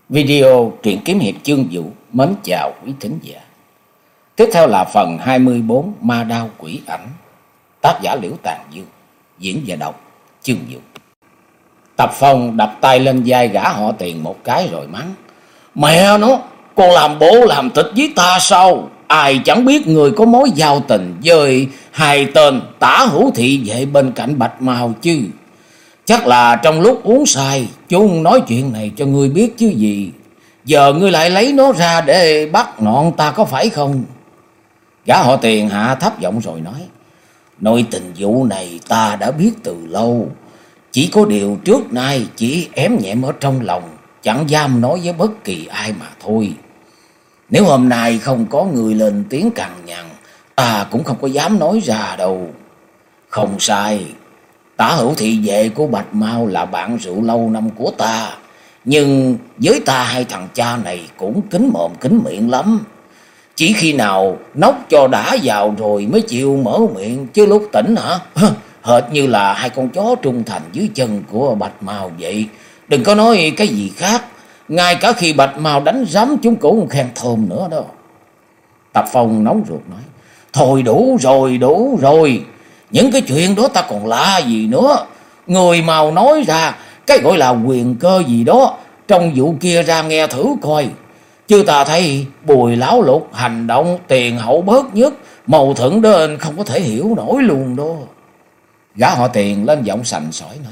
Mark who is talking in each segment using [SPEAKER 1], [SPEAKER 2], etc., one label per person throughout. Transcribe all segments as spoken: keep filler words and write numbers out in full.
[SPEAKER 1] Video truyện kiếm hiệp chương vũ mến chào quý thính giả. Tiếp theo là phần hai mươi bốn Ma Đao Quỷ Ảnh, tác giả Liễu Tàn Dương, diễn và đọc chương vũ. Tập Phong đập tay lên vai gã họ Tiền một cái rồi mắng: Mẹ nó, còn làm bộ làm tịch với ta sao? Ai chẳng biết người có mối giao tình với hai tên tả hữu thị vệ bên cạnh Bạch Mao chứ. Chắc là trong lúc uống say chúng nói chuyện này cho ngươi biết chứ gì. Giờ ngươi lại lấy nó ra để bắt nọn ta có phải không? Gã họ Tiền hạ thấp giọng rồi nói: Nội tình vụ này ta đã biết từ lâu. Chỉ có điều trước nay chỉ ém nhẹm ở trong lòng, chẳng dám nói với bất kỳ ai mà thôi. Nếu hôm nay không có người lên tiếng cằn nhằn, ta cũng không có dám nói ra đâu. Không sai, tả hữu thị vệ của Bạch Mao là bạn rượu lâu năm của ta, nhưng với ta hai thằng cha này cũng kín mồm kín miệng lắm. Chỉ khi nào nốc cho đã vào rồi mới chịu mở miệng, chứ lúc tỉnh hả, hệt như là hai con chó trung thành dưới chân của Bạch Mao vậy. Đừng có nói cái gì khác, ngay cả khi Bạch Mao đánh rắm chúng cũng khen thơm nữa đó. Tập Phong nóng ruột nói: Thôi đủ rồi, đủ rồi. Những cái chuyện đó ta còn lạ gì nữa. Người mau nói ra cái gọi là quyền cơ gì đó trong vụ kia ra nghe thử coi. Chứ ta thấy Bùi Lão Lục hành động tiền hậu bớt nhất, mâu thuẫn đến không có thể hiểu nổi luôn đó. Gã họ Tiền lên giọng sành sỏi nói: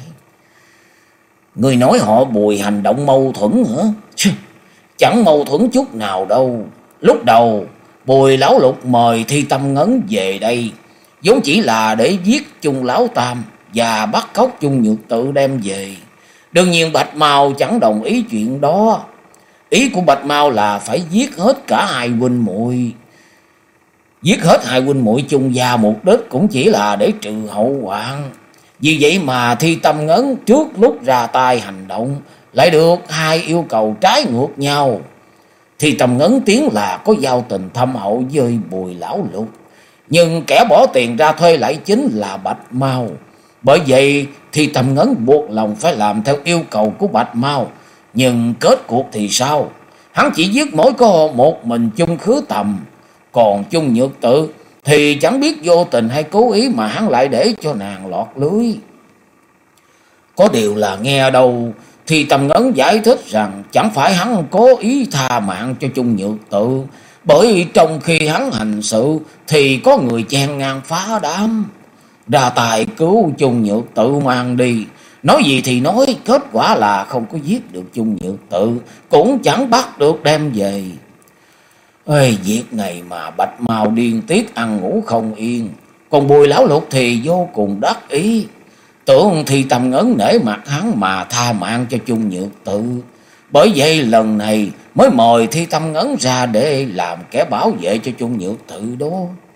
[SPEAKER 1] Người nói họ Bùi hành động mâu thuẫn hả? Chẳng mâu thuẫn chút nào đâu. Lúc đầu Bùi Lão Lục mời Thi Tâm Ngấn về đây vốn chỉ là để giết chung Lão Tam và bắt cóc chung Nhược Tự đem về. Đương nhiên Bạch Mao chẳng đồng ý chuyện đó. Ý của Bạch Mao là phải giết hết cả hai huynh muội. Giết hết hai huynh muội chung và mục đích cũng chỉ là để trừ hậu hoạn. Vì vậy mà Thi Tâm Ngấn trước lúc ra tay hành động lại được hai yêu cầu trái ngược nhau. Thi Tâm Ngấn tiếng là có giao tình thâm hậu với Bùi Lão Lục, nhưng kẻ bỏ tiền ra thuê lại chính là Bạch Mao. Bởi vậy Thi Tâm Ngấn buộc lòng phải làm theo yêu cầu của Bạch Mao. Nhưng kết cuộc thì sao? Hắn chỉ giết mỗi có một mình chung Khứ Tầm. Còn chung Nhược Tự thì chẳng biết vô tình hay cố ý mà hắn lại để cho nàng lọt lưới. Có điều là nghe đâu thì Tâm Ngấn giải thích rằng chẳng phải hắn cố ý tha mạng cho chung Nhược Tự, bởi trong khi hắn hành sự thì có người chen ngang phá đám, ra tài cứu chung Nhược Tự mang đi. Nói gì thì nói, kết quả là không có giết được chung Nhược Tự, cũng chẳng bắt được đem về. Ê, việc này mà Bạch Mao điên tiết ăn ngủ không yên. Còn Bùi Lão Lục thì vô cùng đắc ý, tưởng Thi Tâm Ngấn nể mặt hắn mà tha mạng cho chung Nhược Tự. Bởi vậy lần này mới mời Thi Tâm Ngấn ra để làm kẻ bảo vệ cho chung Nhược Tự đó.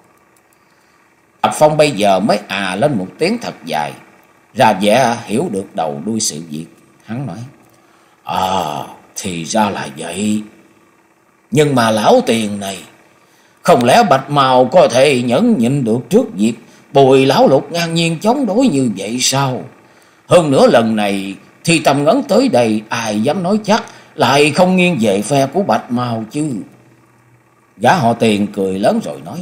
[SPEAKER 1] Tập Phong bây giờ mới à lên một tiếng thật dài, ra vẻ hiểu được đầu đuôi sự việc. Hắn nói: À, thì ra là vậy. Nhưng mà lão Tiền này, không lẽ Bạch Mao có thể nhẫn nhịn được trước việc Bùi Lão Lục ngang nhiên chống đối như vậy sao? Hơn nữa lần này Thi Tâm Ngấn tới đây, ai dám nói chắc lại không nghiêng về phe của Bạch Mao chứ? Gã họ Tiền cười lớn rồi nói: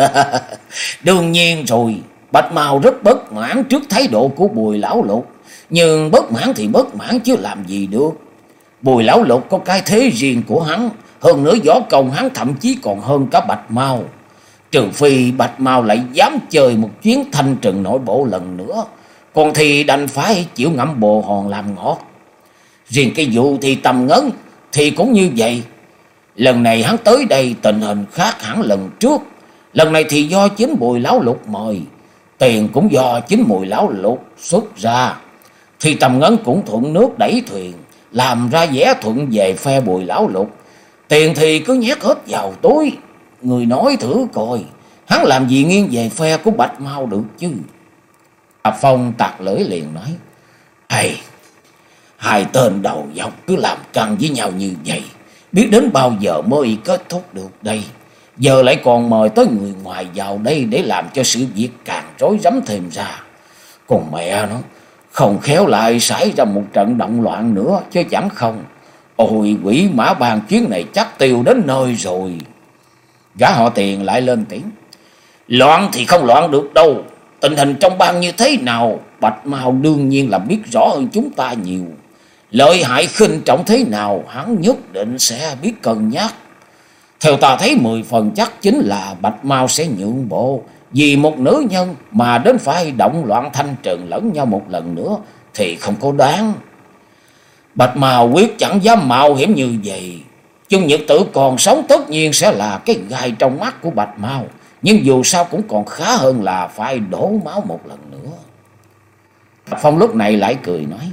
[SPEAKER 1] Đương nhiên rồi, Bạch Mao rất bất mãn trước thái độ của Bùi Lão Lục. Nhưng bất mãn thì bất mãn chứ làm gì được. Bùi Lão Lục có cái thế riêng của hắn, hơn nữa võ công hắn thậm chí còn hơn cả Bạch Mao. Trừ phi Bạch Mao lại dám chơi một chuyến thanh trừng nội bộ lần nữa, còn thì đành phải chịu ngậm bồ hòn làm ngọt. Riêng cái vụ thì Tâm Ngấn thì cũng như vậy. Lần này hắn tới đây tình hình khác hẳn lần trước. Lần này thì do chính Bùi Lão Lục mời, tiền cũng do chính Bùi Lão Lục xuất ra. Thì Tâm Ngấn cũng thuận nước đẩy thuyền, làm ra vẻ thuận về phe Bùi Lão Lục. Tiền thì cứ nhét hết vào túi. Người nói thử coi, hắn làm gì nghiêng về phe của Bạch Mao được chứ? Tập Phong tặc lưỡi liền nói: Hay, hai tên đầu dọc cứ làm căng với nhau như vậy, biết đến bao giờ mới kết thúc được đây? Giờ lại còn mời tới người ngoài vào đây để làm cho sự việc càng rối rắm thêm ra. Còn mẹ nó, không khéo lại xảy ra một trận động loạn nữa chứ chẳng không. Ôi, quỷ mã bàn chuyến này chắc tiêu đến nơi rồi. Gã họ Tiền lại lên tiếng. Loạn thì không loạn được đâu. Tình hình trong bang như thế nào, Bạch Mao đương nhiên là biết rõ hơn chúng ta nhiều. Lợi hại khinh trọng thế nào, hắn nhất định sẽ biết cân nhắc. Theo ta thấy mười phần chắc chính là Bạch Mao sẽ nhượng bộ. Vì một nữ nhân mà đến phải động loạn thanh trừng lẫn nhau một lần nữa thì không có đáng. Bạch Mao quyết chẳng dám mạo hiểm như vậy. Chung Nhật Tử còn sống tất nhiên sẽ là cái gai trong mắt của Bạch Mao. Nhưng dù sao cũng còn khá hơn là phải đổ máu một lần nữa. Bạch Phong lúc này lại cười nói.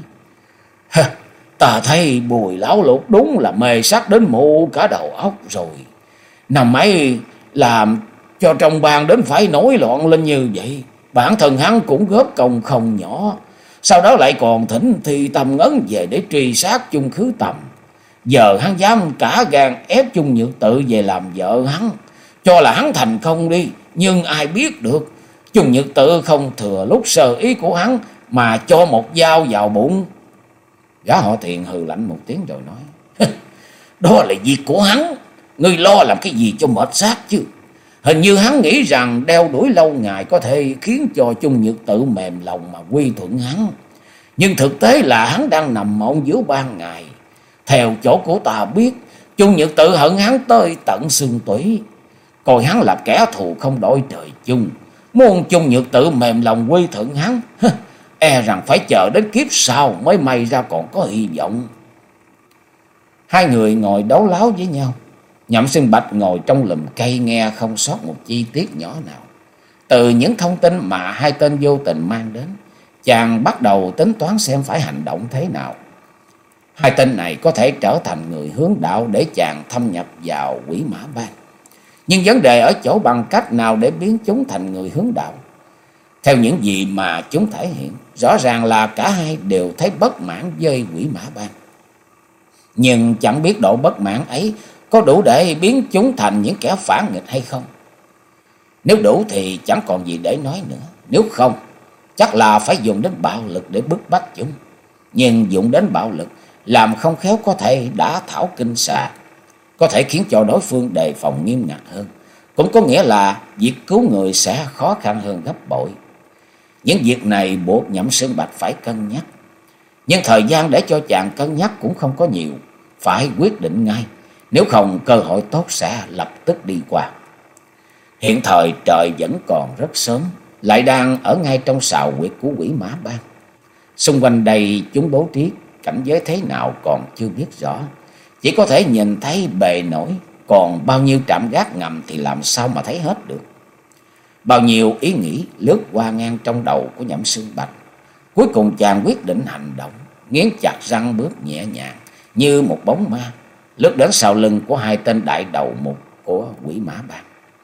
[SPEAKER 1] Ta thấy Bùi lão lục đúng là mê sắc đến mụ cả đầu óc rồi. Năm ấy làm cho trong bang đến phải nổi loạn lên như vậy. Bản thân hắn cũng góp công không nhỏ. Sau đó lại còn thỉnh Thi Tâm Ngấn về để truy sát Chung Khứ Tầm. Giờ hắn dám cả gan ép Chung Nhược Tự về làm vợ hắn. Cho là hắn thành công đi. Nhưng ai biết được, Chung Nhược Tự không thừa lúc sơ ý của hắn mà cho một dao vào bụng. Gã họ Tiền hừ lạnh một tiếng rồi nói. Đó là việc của hắn. Ngươi lo làm cái gì cho mệt xác chứ. Hình như hắn nghĩ rằng đeo đuổi lâu ngày có thể khiến cho Chung Nhược Tự mềm lòng mà quy thuận hắn. Nhưng thực tế là hắn đang nằm mộng giữa ban ngày. Theo chỗ của ta biết, Chung Nhược Tự hận hắn tới tận xương tủy. Coi hắn là kẻ thù không đổi trời chung. Muốn Chung Nhược Tự mềm lòng quy thuận hắn, e rằng phải chờ đến kiếp sau mới may ra còn có hy vọng. Hai người ngồi đấu láo với nhau. Nhậm Xuyên Bạch ngồi trong lùm cây nghe không sót một chi tiết nhỏ nào. Từ những thông tin mà hai tên vô tình mang đến, chàng bắt đầu tính toán xem phải hành động thế nào. Hai tên này có thể trở thành người hướng đạo để chàng thâm nhập vào Quỷ Mã Bang. Nhưng vấn đề ở chỗ bằng cách nào để biến chúng thành người hướng đạo. Theo những gì mà chúng thể hiện, rõ ràng là cả hai đều thấy bất mãn với Quỷ Mã Bang. Nhưng chẳng biết độ bất mãn ấy có đủ để biến chúng thành những kẻ phản nghịch hay không. Nếu đủ thì chẳng còn gì để nói nữa. Nếu không, chắc là phải dùng đến bạo lực để bức bách chúng. Nhưng dùng đến bạo lực, làm không khéo có thể đả thảo kinh xà, có thể khiến cho đối phương đề phòng nghiêm ngặt hơn. Cũng có nghĩa là việc cứu người sẽ khó khăn hơn gấp bội. Những việc này buộc Nhậm Xuyên Bạch phải cân nhắc. Nhưng thời gian để cho chàng cân nhắc cũng không có nhiều. Phải quyết định ngay, nếu không cơ hội tốt sẽ lập tức đi qua. Hiện thời trời vẫn còn rất sớm, lại đang ở ngay trong sào huyệt của Quỷ Mã Bang. Xung quanh đây chúng bố trí cảnh giới thế nào còn chưa biết rõ. Chỉ có thể nhìn thấy bề nổi, còn bao nhiêu trạm gác ngầm thì làm sao mà thấy hết được. Bao nhiêu ý nghĩ lướt qua ngang trong đầu của Nhậm Xuyên Bạch. Cuối cùng chàng quyết định hành động, nghiến chặt răng bước nhẹ nhàng như một bóng ma, lướt đến sau lưng của hai tên đại đầu mục của Quỷ Mã Bang.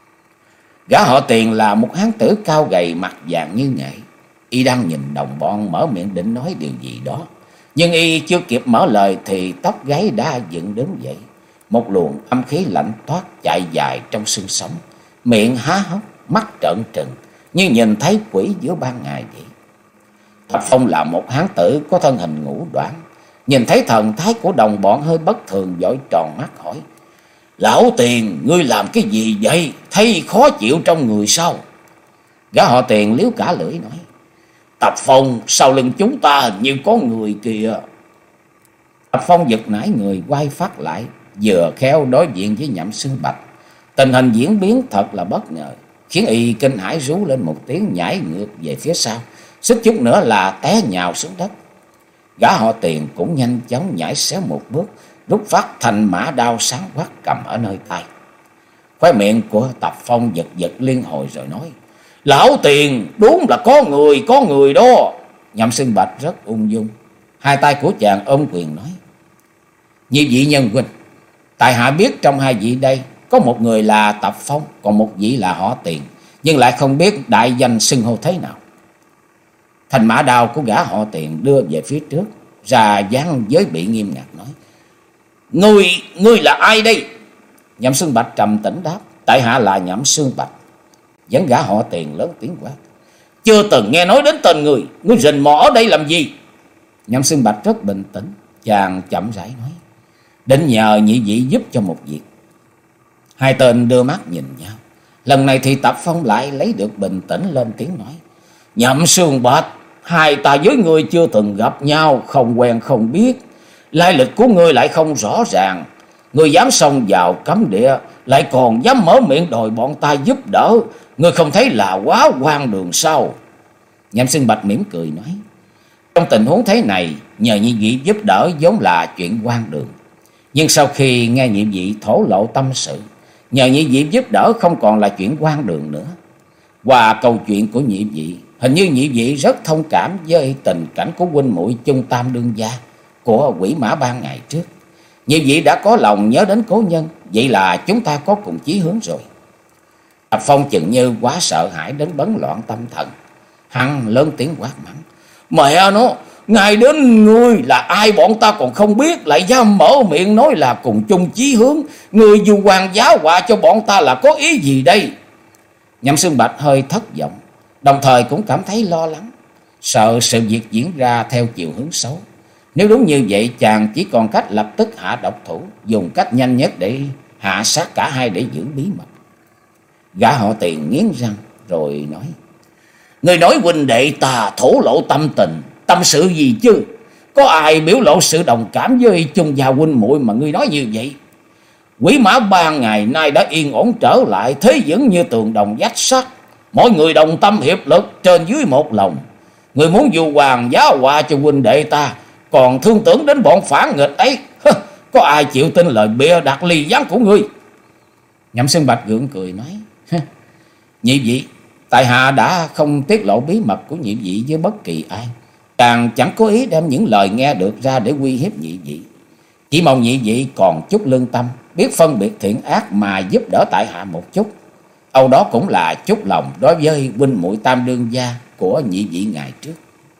[SPEAKER 1] Gã họ Tiền là một hán tử cao gầy, mặt vàng như nghệ. Y đang nhìn đồng bọn mở miệng định nói điều gì đó, nhưng y chưa kịp mở lời thì tóc gáy đã dựng đứng dậy. Một luồng âm khí lạnh toát chạy dài trong xương sống, miệng há hốc, mắt trợn trừng như nhìn thấy quỷ giữa ban ngày vậy. Thạch Phong là một hán tử có thân hình ngũ đoản, nhìn thấy thần thái của đồng bọn hơi bất thường, vội tròn mắt hỏi: Lão Tiền, ngươi làm cái gì vậy? Thấy khó chịu trong người sao? Gã họ Tiền liếu cả lưỡi nói: Tập Phong, sau lưng chúng ta hình như có người kìa. Tập Phong giật nảy người, quay phát lại, vừa khéo đối diện với Nhậm Xuyên Bạch. Tình hình diễn biến thật là bất ngờ, khiến y kinh hãi rú lên một tiếng, nhảy ngược về phía sau, suýt chút nữa là té nhào xuống đất. Gã họ Tiền cũng nhanh chóng nhảy xéo một bước, rút phát thanh mã đao sáng quắc cầm ở nơi tay. Khóe miệng của Tập Phong giật giật liên hồi rồi nói: Lão Tiền, đúng là có người, có người đó. Nhậm Xuyên Bạch rất ung dung, hai tay của chàng ôm quyền nói: Như vị nhân huynh, tại hạ biết trong hai vị đây có một người là Tập Phong, còn một vị là họ Tiền, nhưng lại không biết đại danh xưng hô thế nào. Thành mã đao của gã họ Tiền đưa về phía trước, ra dáng giới bị nghiêm ngặt nói: Ngươi, ngươi là ai đây? Nhậm Xuyên Bạch trầm tĩnh đáp: Tại hạ là Nhậm Xuyên Bạch. Dẫn gã họ Tiền lớn tiếng quát: Chưa từng nghe nói đến tên người, ngươi rình mò ở đây làm gì? Nhậm Xuyên Bạch rất bình tĩnh, chàng chậm rãi nói: định nhờ nhị vị giúp cho một việc. Hai tên đưa mắt nhìn nhau. Lần này thì Tập Phong lại lấy được bình tĩnh lên tiếng nói: Nhậm Sương Bạch, hai ta với ngươi chưa từng gặp nhau, không quen không biết, lai lịch của ngươi lại không rõ ràng. Ngươi dám xông vào cấm địa, lại còn dám mở miệng đòi bọn ta giúp đỡ, ngươi không thấy là quá hoang đường sao? Nhậm Sương Bạch mỉm cười nói: Trong tình huống thế này, nhờ nhị vị giúp đỡ vốn là chuyện hoang đường. Nhưng sau khi nghe nhị vị thổ lộ tâm sự, nhờ nhị vị giúp đỡ không còn là chuyện hoang đường nữa. Qua câu chuyện của nhị vị, hình như nhị vị rất thông cảm với tình cảnh của huynh muội chung tam đương gia của Quỷ Mã Bang ngày trước. Nhị vị đã có lòng nhớ đến cố nhân, vậy là chúng ta có cùng chí hướng rồi. Tập Phong chừng như quá sợ hãi đến bấn loạn tâm thần, hắn lớn tiếng quát mắng: Mẹ nó, ngay đến ngươi là ai bọn ta còn không biết, lại dám mở miệng nói là cùng chung chí hướng. Ngươi dù hoàng giá họa cho bọn ta là có ý gì đây? Nhậm Sương Bạch hơi thất vọng, đồng thời cũng cảm thấy lo lắng, sợ sự việc diễn ra theo chiều hướng xấu. Nếu đúng như vậy, chàng chỉ còn cách lập tức hạ độc thủ, dùng cách nhanh nhất để hạ sát cả hai để giữ bí mật. Gã họ Tiền nghiến răng rồi nói: Người nói huynh đệ ta thổ lộ tâm tình, tâm sự gì chứ? Có ai biểu lộ sự đồng cảm với chung gia huynh muội mà ngươi nói như vậy? Quỷ Mã Bang ngày nay đã yên ổn trở lại, thế vững như tường đồng vách sắt, mọi người đồng tâm hiệp lực, trên dưới một lòng. Người muốn dù hoàng giá họa cho huynh đệ ta, còn thương tưởng đến bọn phản nghịch ấy, có ai chịu tin lời bịa đặt ly gián của ngươi? Nhậm Sương Bạch gượng cười nói: Nhị vị, tại hạ đã không tiết lộ bí mật của nhị vị với bất kỳ ai, càng chẳng có ý đem những lời nghe được ra để uy hiếp nhị vị. Chỉ mong nhị vị còn chút lương tâm, biết phân biệt thiện ác mà giúp đỡ tại hạ một chút. Âu đó cũng là chút lòng đối với huynh muội tam đương gia của nhị vị ngày trước.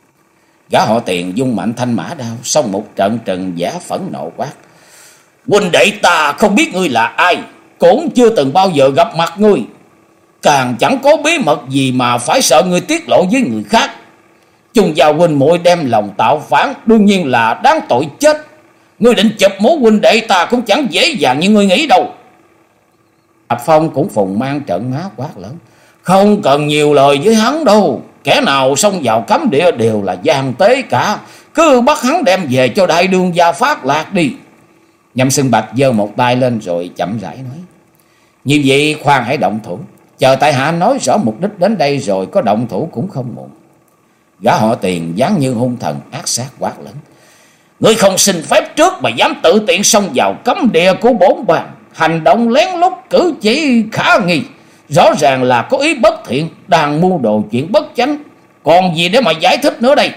[SPEAKER 1] Gã họ Tiền dung mạnh thanh mã đao, xong một trận trần giả phẫn nộ quát: Huynh đệ ta không biết ngươi là ai, cũng chưa từng bao giờ gặp mặt ngươi, càng chẳng có bí mật gì mà phải sợ ngươi tiết lộ với người khác. Chung gia huynh muội đem lòng tạo phản, đương nhiên là đáng tội chết. Ngươi định chụp mố huynh đệ ta cũng chẳng dễ dàng như ngươi nghĩ đâu. Tập Phong cũng phùng mang trận má quát lớn: Không cần nhiều lời với hắn đâu, kẻ nào xông vào cấm địa đều là gian tế cả, cứ bắt hắn đem về cho đại đương gia phát lạc đi. Nhậm Sương Bạch giơ một tay lên rồi chậm rãi nói: Như vậy khoan hãy động thủ, chờ tại hạ nói rõ mục đích đến đây rồi có động thủ cũng không muộn. Gã họ Tiền dáng như hung thần ác sát quát lớn: Ngươi không xin phép trước mà dám tự tiện xông vào cấm địa của bổn bang, hành động lén lút, cử chỉ khả nghi, rõ ràng là có ý bất thiện, đang mưu đồ chuyện bất chánh, còn gì để mà giải thích nữa đây?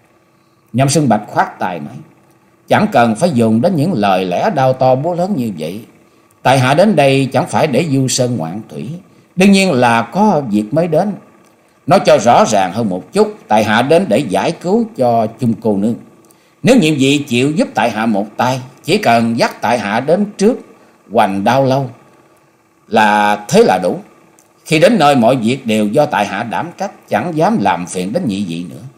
[SPEAKER 1] Nhậm Sương Bạch khoát tay nói: Chẳng cần phải dùng đến những lời lẽ đao to búa lớn như vậy. Tại hạ đến đây chẳng phải để du sơn ngoạn thủy, đương nhiên là có việc mới đến. Nói cho rõ ràng hơn một chút, tại hạ đến để giải cứu cho chung cô nương. Nếu nhiệm vị chịu giúp tại hạ một tay, chỉ cần dắt tại hạ đến trước Hoành Đao Lâu là thế là đủ. Khi đến nơi mọi việc đều do tại hạ đảm trách, chẳng dám làm phiền đến nhị vị nữa.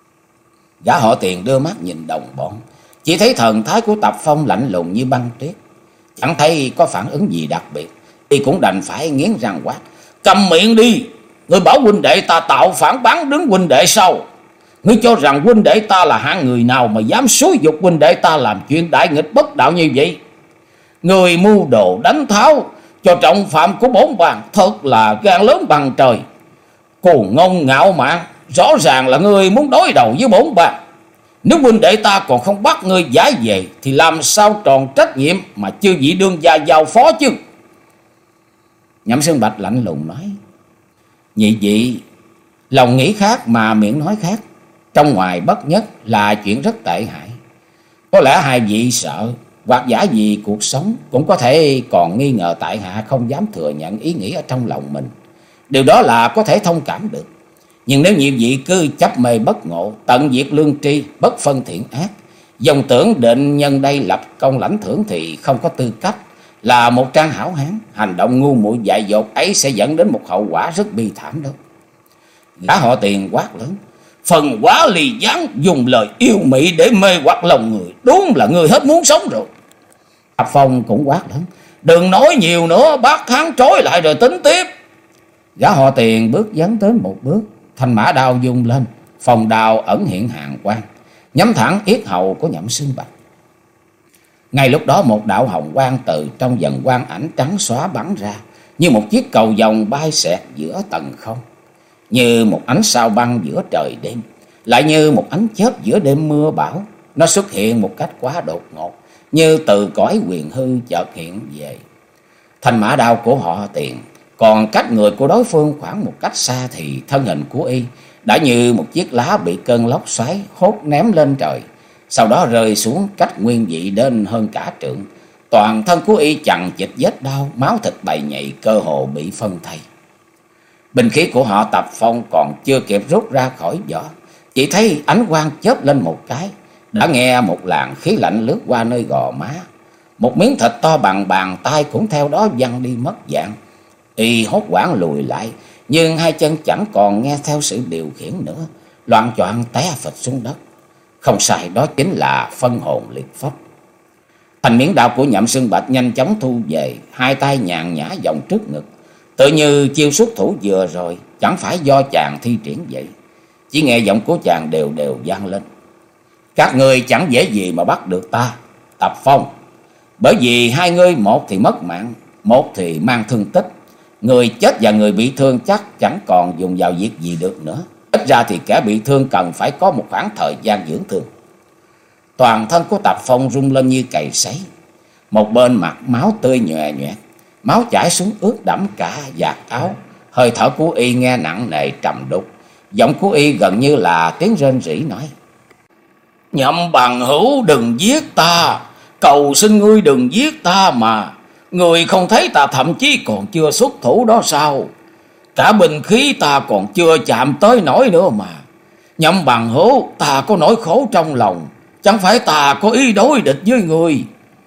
[SPEAKER 1] Gã họ Tiền đưa mắt nhìn đồng bọn, chỉ thấy thần thái của Tập Phong lạnh lùng như băng tuyết, chẳng thấy có phản ứng gì đặc biệt, thì cũng đành phải nghiến răng quát: Cầm miệng đi! Ngươi bảo huynh đệ ta tạo phản bán đứng huynh đệ sao? Ngươi cho rằng huynh đệ ta là hạng người nào mà dám xúi dục huynh đệ ta làm chuyện đại nghịch bất đạo như vậy? Người mưu đồ đánh tháo cho trọng phạm của bổn bang, thật là gan lớn bằng trời. Cuồng ngông ngạo mạn, rõ ràng là ngươi muốn đối đầu với bổn bang. Nếu huynh đệ ta còn không bắt ngươi giải về, thì làm sao tròn trách nhiệm mà chư vị đương gia giao phó chứ? Nhậm Sương Bạch lạnh lùng nói: Nhị vị lòng nghĩ khác mà miệng nói khác, trong ngoài bất nhất là chuyện rất tệ hại. Có lẽ hai vị sợ hoặc giả vì cuộc sống, cũng có thể còn nghi ngờ tại hạ không dám thừa nhận ý nghĩ ở trong lòng mình. Điều đó là có thể thông cảm được. Nhưng nếu nhị vị cứ chấp mê bất ngộ, tận diệt lương tri, bất phân thiện ác, dòng tưởng định nhân đây lập công lãnh thưởng thì không có tư cách là một trang hảo hán. Hành động ngu muội dại dột ấy sẽ dẫn đến một hậu quả rất bi thảm đó. Gã họ Tiền quát lớn: Phần quá lì gián, dùng lời yêu mị để mê hoặc lòng người, đúng là người hết muốn sống rồi. Tập Phong cũng quát lớn: "Đừng nói nhiều nữa, bắt hắn trói lại rồi tính tiếp." Gã họ Tiền bước dấn tới một bước, thanh mã đao vung lên, phòng đao ẩn hiện hàn quang, nhắm thẳng yết hầu của Nhậm Xương Bạch. Ngay lúc đó một đạo hồng quang từ trong dần quang ảnh trắng xóa bắn ra, như một chiếc cầu vồng bay xẹt giữa tầng không, như một ánh sao băng giữa trời đêm, lại như một ánh chớp giữa đêm mưa bão. Nó xuất hiện một cách quá đột ngột, như từ cõi quyền hư chợt hiện về. Thanh mã đao của họ Tiền còn cách người của đối phương khoảng một cách xa, thì thân hình của y đã như một chiếc lá bị cơn lốc xoáy hốt ném lên trời, sau đó rơi xuống cách nguyên vị đến hơn cả trượng. Toàn thân của y chằng chịt vết đau, máu thịt bầy nhầy, cơ hồ bị phân thây. Binh khí của họ Tập Phong còn chưa kịp rút ra khỏi vỏ, chỉ thấy ánh quang chớp lên một cái, đã nghe một làn khí lạnh lướt qua nơi gò má. Một miếng thịt to bằng bàn tay cũng theo đó văng đi mất dạng. Y hốt hoảng lùi lại, nhưng hai chân chẳng còn nghe theo sự điều khiển nữa, loạng choạng té phịch xuống đất. Không sai, đó chính là phân hồn liệt phách. Thành miếng đao của Nhậm Xương Bạch nhanh chóng thu về, hai tay nhàn nhã vòng trước ngực, tự như chiêu xuất thủ vừa rồi chẳng phải do chàng thi triển vậy. Chỉ nghe giọng của chàng đều đều vang lên: "Các ngươi chẳng dễ gì mà bắt được ta, Tập Phong. Bởi vì hai ngươi, một thì mất mạng, một thì mang thương tích. Người chết và người bị thương chắc chẳng còn dùng vào việc gì được nữa. Ít ra thì kẻ bị thương cần phải có một khoảng thời gian dưỡng thương." Toàn thân của Tập Phong rung lên như cày sấy. Một bên mặt máu tươi nhòe nhòe, máu chảy xuống ướt đẫm cả vạt áo. Hơi thở của y nghe nặng nề trầm đục. Giọng của y gần như là tiếng rên rỉ nói: "Nhậm bằng hữu, đừng giết ta, cầu xin ngươi đừng giết ta mà. Người không thấy ta thậm chí còn chưa xuất thủ đó sao? Cả binh khí ta còn chưa chạm tới nổi nữa mà. Nhậm bằng hữu, ta có nỗi khổ trong lòng, chẳng phải ta có ý đối địch với người."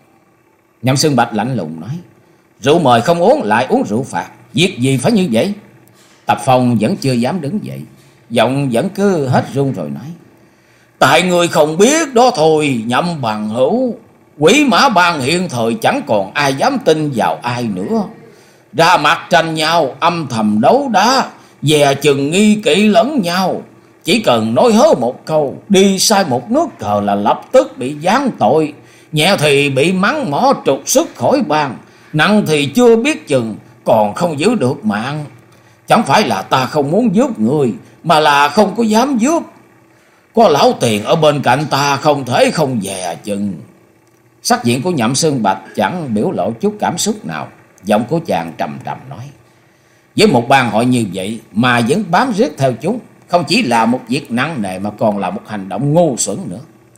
[SPEAKER 1] Nhậm Xương Bạch lạnh lùng nói: "Rượu mời không uống lại uống rượu phạt, việc gì phải như vậy?" Tập Phong vẫn chưa dám đứng dậy, giọng vẫn cứ hết run rồi nói: "Tại người không biết đó thôi, Nhậm bằng hữu. Quỷ Mã Bang hiện thời chẳng còn ai dám tin vào ai nữa. Ra mặt tranh nhau, âm thầm đấu đá, dè chừng nghi kỵ lẫn nhau. Chỉ cần nói hớ một câu, đi sai một nước cờ là lập tức bị giáng tội. Nhẹ thì bị mắng mỏ trục xuất khỏi bang, nặng thì chưa biết chừng còn không giữ được mạng. Chẳng phải là ta không muốn giúp người, mà là không có dám giúp. Có lão Tiền ở bên cạnh ta, không thể không dè chừng." Sắc diện của Nhậm Xương Bạch chẳng biểu lộ chút cảm xúc nào. Giọng của chàng trầm trầm nói: "Với một bang hội như vậy mà vẫn bám riết theo chúng, không chỉ là một việc nặng nề mà còn là một hành động ngu xuẩn nữa.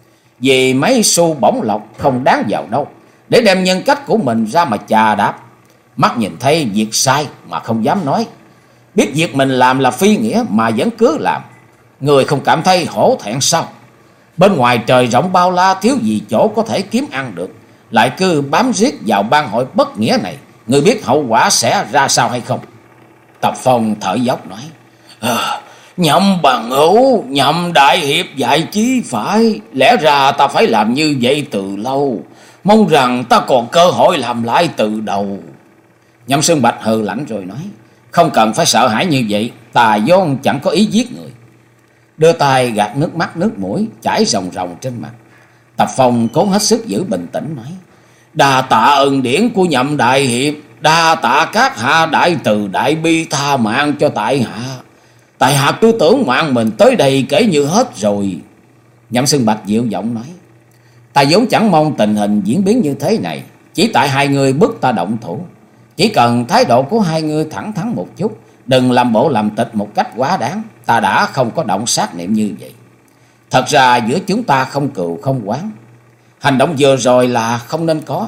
[SPEAKER 1] Vì mấy xu bổng lộc không đáng vào đâu, để đem nhân cách của mình ra mà chà đạp. Mắt nhìn thấy việc sai mà không dám nói, biết việc mình làm là phi nghĩa mà vẫn cứ làm. Người không cảm thấy hổ thẹn sao? Bên ngoài trời rộng bao la, thiếu gì chỗ có thể kiếm ăn được, lại cứ bám riết vào bang hội bất nghĩa này. Người biết hậu quả sẽ ra sao hay không?" Tập Phong thở dốc nói: à, "Nhậm bằng hữu, Nhậm đại hiệp dạy chí phải. Lẽ ra ta phải làm như vậy từ lâu. Mong rằng ta còn cơ hội làm lại từ đầu." Nhậm Xương Bạch hừ lạnh rồi nói: "Không cần phải sợ hãi như vậy, ta vốn chẳng có ý giết người." Đưa tay gạt nước mắt nước mũi chảy ròng ròng trên mặt. Tập Phong cố hết sức giữ bình tĩnh nói: "Đa tạ ân điển của Nhậm đại hiệp, đa tạ các hạ đại từ đại bi tha mạng cho tại hạ. Tại hạ cứ tưởng mạng mình tới đây kể như hết rồi." Nhậm Xương Bạch dịu giọng nói: "Ta vốn chẳng mong tình hình diễn biến như thế này, chỉ tại hai người bức ta động thủ. Chỉ cần thái độ của hai người thẳng thắn một chút, đừng làm bộ làm tịch một cách quá đáng, ta đã không có động sát niệm như vậy. Thật ra giữa chúng ta không cừu không oán, hành động vừa rồi là không nên có.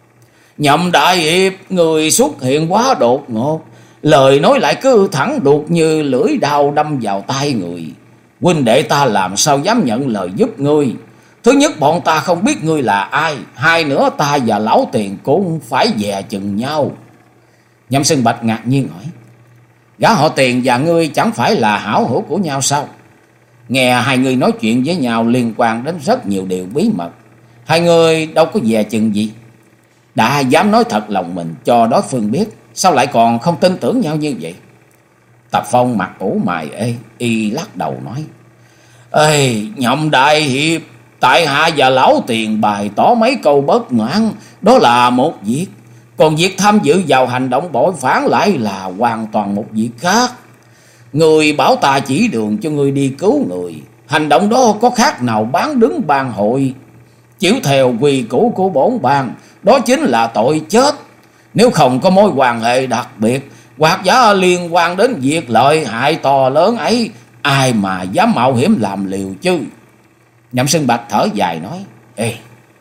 [SPEAKER 1] Nhậm đại hiệp, người xuất hiện quá đột ngột, lời nói lại cứ thẳng đuột như lưỡi đao đâm vào tai người. Huynh đệ ta làm sao dám nhận lời giúp ngươi. Thứ nhất, bọn ta không biết ngươi là ai. Hai nữa, ta và lão Tiền cũng phải dè chừng nhau." Nhậm Xương Bạch ngạc nhiên hỏi: "Gã họ Tiền và ngươi chẳng phải là hảo hữu của nhau sao? Nghe hai người nói chuyện với nhau liên quan đến rất nhiều điều bí mật. Hai người đâu có dè chừng gì?" Đã dám nói thật lòng mình cho đối phương biết, sao lại còn không tin tưởng nhau như vậy? Tập Phong mặt ủ mày ê, y lắc đầu nói: Ê, Nhậm đại hiệp, tại hạ và lão tiền bày tỏ mấy câu bất mãn, đó là một việc. Còn việc tham dự vào hành động bội phản lại là hoàn toàn một việc khác. Người bảo ta chỉ đường cho người đi cứu người, hành động đó có khác nào bán đứng bang hội. Chiếu theo quy củ của bổn bang, đó chính là tội chết. Nếu không có mối quan hệ đặc biệt hoặc giả liên quan đến việc lợi hại to lớn ấy, ai mà dám mạo hiểm làm liều chứ? Nhậm Sưng Bạch thở dài nói: Ê,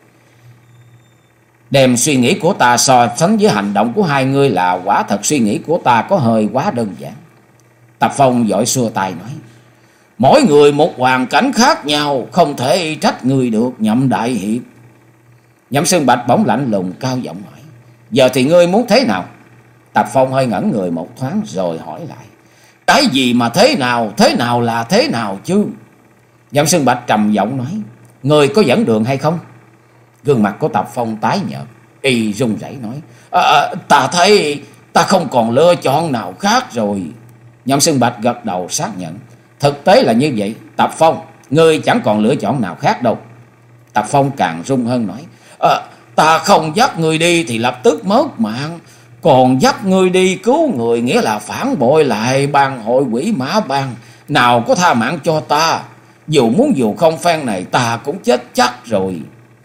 [SPEAKER 1] đem suy nghĩ của ta so sánh với hành động của hai người là quả thật suy nghĩ của ta có hơi quá đơn giản. Tập Phong vội xua tay nói: Mỗi người một hoàn cảnh khác nhau, không thể trách người được, Nhậm đại hiệp. Nhậm Sưng Bạch bỗng lạnh lùng cao giọng hỏi: Giờ thì ngươi muốn thế nào? Tập Phong hơi ngẩn người một thoáng rồi hỏi lại: Cái gì mà thế nào? Thế nào là thế nào chứ? Nhậm Sưng Bạch trầm giọng nói: Ngươi có dẫn đường hay không? Gương mặt của Tập Phong tái nhợt, y run rẩy nói: à, Ta thấy ta không còn lựa chọn nào khác rồi. Nhậm Sưng Bạch gật đầu xác nhận: Thực tế là như vậy. Tập Phong, ngươi chẳng còn lựa chọn nào khác đâu. Tập Phong càng run hơn nói: à, Ta không dắt ngươi đi thì lập tức mất mạng, còn dắt ngươi đi cứu người nghĩa là phản bội lại bang hội Quỷ Mã Bang, nào có tha mạng cho ta. Dù muốn dù không phen này ta cũng chết chắc rồi.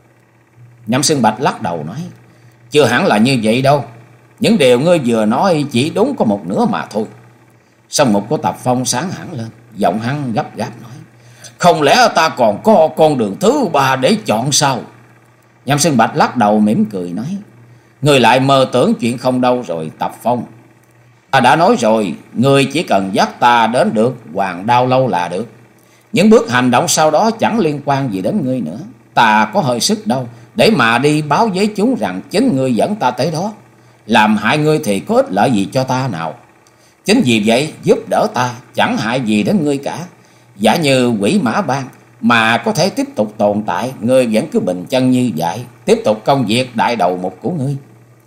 [SPEAKER 1] Nhậm Sưng Bạch lắc đầu nói: Chưa hẳn là như vậy đâu. Những điều ngươi vừa nói chỉ đúng có một nửa mà thôi. Song mục của Tập Phong sáng hẳn lên, giọng hắn gấp gáp nói: Không lẽ ta còn có con đường thứ ba để chọn sao? Nhậm Sưng Bạch lắc đầu mỉm cười nói: Ngươi lại mơ tưởng chuyện không đâu rồi Tập Phong. Ta đã nói rồi, ngươi chỉ cần dắt ta đến được Hoàng Đao Lâu là được. Những bước hành động sau đó chẳng liên quan gì đến ngươi nữa. Ta có hơi sức đâu để mà đi báo với chúng rằng chính ngươi dẫn ta tới đó. Làm hại ngươi thì có ích lợi gì cho ta nào? Chính vì vậy giúp đỡ ta chẳng hại gì đến ngươi cả. Giả như Quỷ Mã Bang mà có thể tiếp tục tồn tại, ngươi vẫn cứ bình chân như vậy, tiếp tục công việc đại đầu mục của ngươi.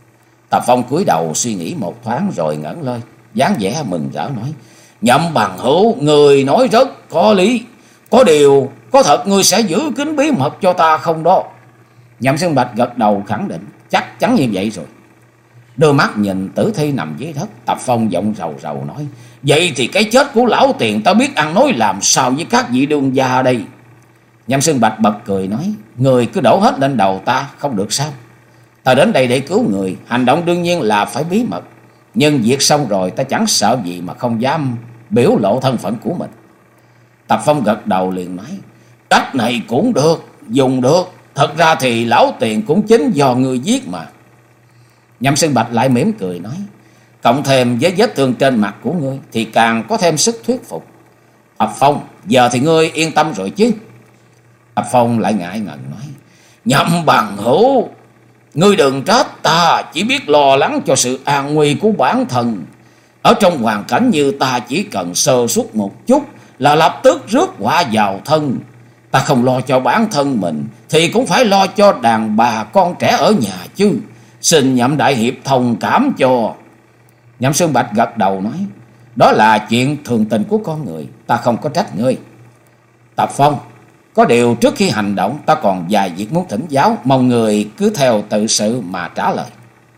[SPEAKER 1] Tập Phong cúi đầu suy nghĩ một thoáng rồi ngẩng lên, dáng vẻ mừng rỡ nói: Nhậm bằng hữu, ngươi nói rất có lý. Có điều, có thật ngươi sẽ giữ kín bí mật cho ta không đó? Nhậm Sưng Bạch gật đầu khẳng định: Chắc chắn như vậy rồi. Đưa mắt nhìn tử thi nằm dưới đất, Tập Phong giọng rầu rầu nói: Vậy thì cái chết của lão tiền ta biết ăn nói làm sao với các vị đương gia đây? Nhậm Sưng Bạch bật cười nói: Người cứ đổ hết lên đầu ta không được sao? Ta đến đây để cứu người, hành động đương nhiên là phải bí mật. Nhưng việc xong rồi ta chẳng sợ gì mà không dám biểu lộ thân phận của mình. Tập Phong gật đầu liền nói: Cách này cũng được, dùng được. Thật ra thì lão tiền cũng chính do người giết mà. Nhậm Sưng Bạch lại mỉm cười nói: Cộng thêm với vết thương trên mặt của ngươi thì càng có thêm sức thuyết phục. Tập Phong, giờ thì ngươi yên tâm rồi chứ? Tập Phong lại ngại ngần nói: Nhậm bằng hữu, ngươi đừng trách ta chỉ biết lo lắng cho sự an nguy của bản thân. Ở trong hoàn cảnh như ta chỉ cần sơ suất một chút là lập tức rước họa vào thân. Ta không lo cho bản thân mình thì cũng phải lo cho đàn bà con trẻ ở nhà chứ. Xin Nhậm đại hiệp thông cảm cho. Nhậm Sưng Bạch gật đầu nói: Đó là chuyện thường tình của con người, ta không có trách ngươi. Tập Phong, có điều trước khi hành động ta còn vài việc muốn thỉnh giáo, mong người cứ theo tự sự mà trả lời.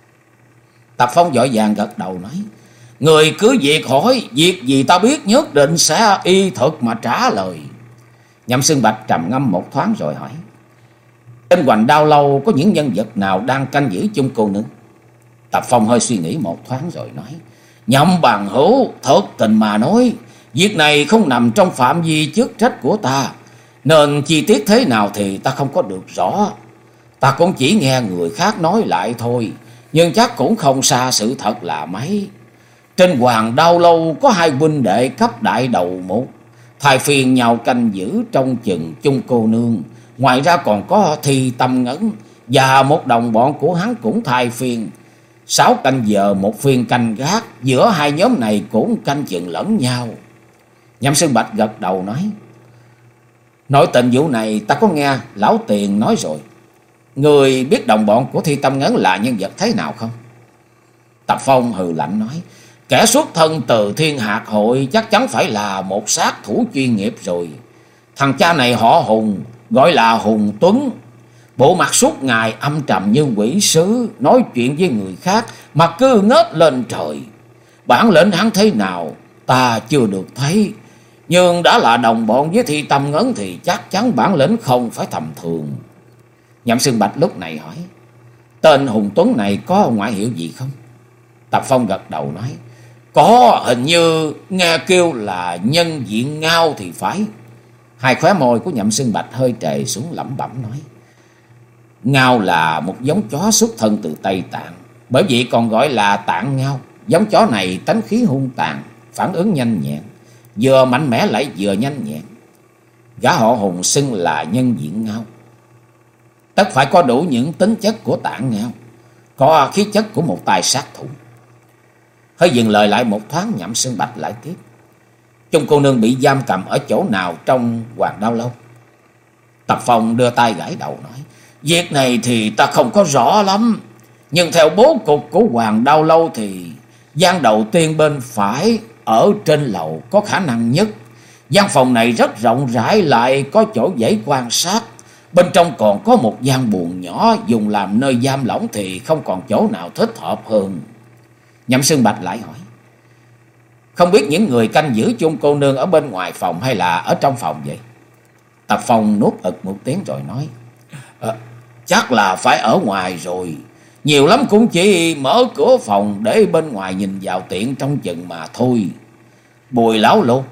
[SPEAKER 1] Tập Phong vội vàng gật đầu nói: Người cứ việc hỏi, việc gì ta biết nhất định sẽ y thực mà trả lời. Nhậm Sưng Bạch trầm ngâm một thoáng rồi hỏi: Trên Hoành Đao Lâu có những nhân vật nào đang canh giữ chung cô nương? Tập Phong hơi suy nghĩ một thoáng rồi nói: Nhậm bằng hữu, thật tình mà nói, việc này không nằm trong phạm vi chức trách của ta, nên chi tiết thế nào thì ta không có được rõ. Ta cũng chỉ nghe người khác nói lại thôi, nhưng chắc cũng không xa sự thật là mấy. Trên Hoàng Đao Lâu có hai huynh đệ cấp đại đầu mục, thay phiên nhau canh giữ trong chừng chung cô nương. Ngoài ra còn có Thi Tâm Ngấn và một đồng bọn của hắn cũng thay phiên. Sáu canh giờ một phiên canh gác, giữa hai nhóm này cũng canh chừng lẫn nhau. Nhậm Sưng Bạch gật đầu nói: Nội tình vụ này ta có nghe lão tiền nói rồi. Người biết đồng bọn của Thi Tâm Ngấn là nhân vật thế nào không? Tập Phong hừ lạnh nói, kẻ xuất thân từ Thiên Hạt Hội chắc chắn phải là một sát thủ chuyên nghiệp rồi. Thằng cha này họ Hùng, gọi là Hùng Tuấn. Bộ mặt suốt ngày âm trầm như quỷ sứ, nói chuyện với người khác mà cứ ngớt lên trời. Bản lĩnh hắn thế nào ta chưa được thấy, nhưng đã là đồng bọn với Thi Tâm Ngấn thì chắc chắn bản lĩnh không phải tầm thường. Nhậm Xương Bạch lúc này hỏi, tên Hùng Tuấn này có ngoại hiệu gì không? Tập Phong gật đầu nói, có, hình như nghe kêu là Nhân Diện Ngao thì phải. Hai khóe môi của Nhậm Xương Bạch hơi trề xuống, lẩm bẩm nói, Ngao là một giống chó xuất thân từ Tây Tạng, bởi vậy còn gọi là Tạng Ngao. Giống chó này tánh khí hung tàn, phản ứng nhanh nhẹn, vừa mạnh mẽ lại vừa nhanh nhẹn. Gã họ Hùng xưng là Nhân Diện Ngao, tất phải có đủ những tính chất của Tạng Ngao, có khí chất của một tài sát thủ. Hơi dừng lời lại một thoáng, Nhậm Xương Bạch lại tiếp, Chung cô nương bị giam cầm ở chỗ nào trong Hoàng Đao Lâu? Tập Phong đưa tay gãi đầu nói, việc này thì ta không có rõ lắm, nhưng theo bố cục của Hoàng Đao Lâu thì gian đầu tiên bên phải ở trên lầu có khả năng nhất. Gian phòng này rất rộng rãi, lại có chỗ dễ quan sát. Bên trong còn có một gian buồng nhỏ dùng làm nơi giam lỏng thì không còn chỗ nào thích hợp hơn. Nhậm Xương Bạch lại hỏi, không biết những người canh giữ Chung cô nương ở bên ngoài phòng hay là ở trong phòng vậy? Tập Phong nuốt ực một tiếng rồi nói, à, chắc là phải ở ngoài rồi. Nhiều lắm cũng chỉ mở cửa phòng để bên ngoài nhìn vào tiện trong chừng mà thôi. Bùi lão Lục,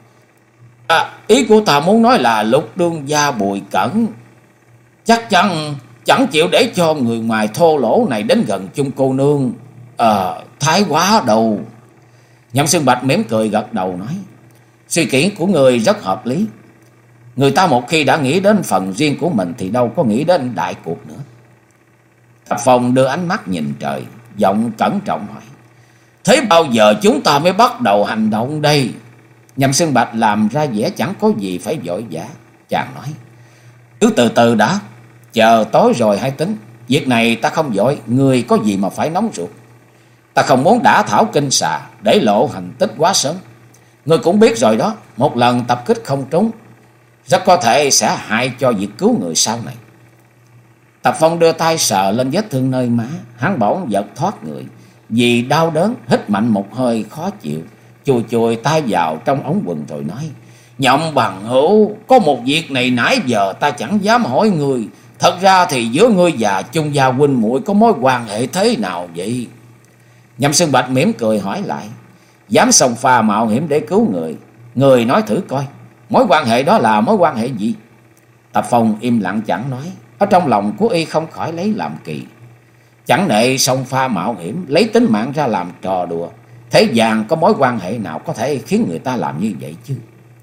[SPEAKER 1] à, ý của ta muốn nói là Lục đương gia Bùi Cẩn chắc chắn chẳng chịu để cho người ngoài thô lỗ này đến gần Chung cô nương. Ờ, thái quá đâu. Nhậm Xương Bạch mỉm cười gật đầu nói, suy nghĩ của người rất hợp lý. Người ta một khi đã nghĩ đến phần riêng của mình thì đâu có nghĩ đến đại cuộc nữa. Tập Phong đưa ánh mắt nhìn trời, giọng cẩn trọng hỏi, thế bao giờ chúng ta mới bắt đầu hành động đây? Nhậm Xương Bạch làm ra vẻ chẳng có gì phải vội vã. Chàng nói, cứ từ từ đã, chờ tối rồi hãy tính. Việc này ta không vội, người có gì mà phải nóng ruột. Ta không muốn đả thảo kinh xà, để lộ hành tích quá sớm. Ngươi cũng biết rồi đó, một lần tập kích không trúng, rất có thể sẽ hại cho việc cứu người sau này. Tập Phong đưa tay sờ lên vết thương nơi má, hắn bỗng giật thoát người, vì đau đớn hít mạnh một hơi khó chịu, chùi chùi tay vào trong ống quần rồi nói, Nhậm bằng hữu, có một việc này nãy giờ ta chẳng dám hỏi người. Thật ra thì giữa ngươi và Chung gia huynh muội có mối quan hệ thế nào vậy? Nhậm Xương Bạch mỉm cười hỏi lại, dám xông pha mạo hiểm để cứu người, người nói thử coi, mối quan hệ đó là mối quan hệ gì? Tập Phong im lặng chẳng nói, ở trong lòng của y không khỏi lấy làm kỳ. Chẳng nệ xông pha mạo hiểm, lấy tính mạng ra làm trò đùa, thế gian có mối quan hệ nào có thể khiến người ta làm như vậy chứ?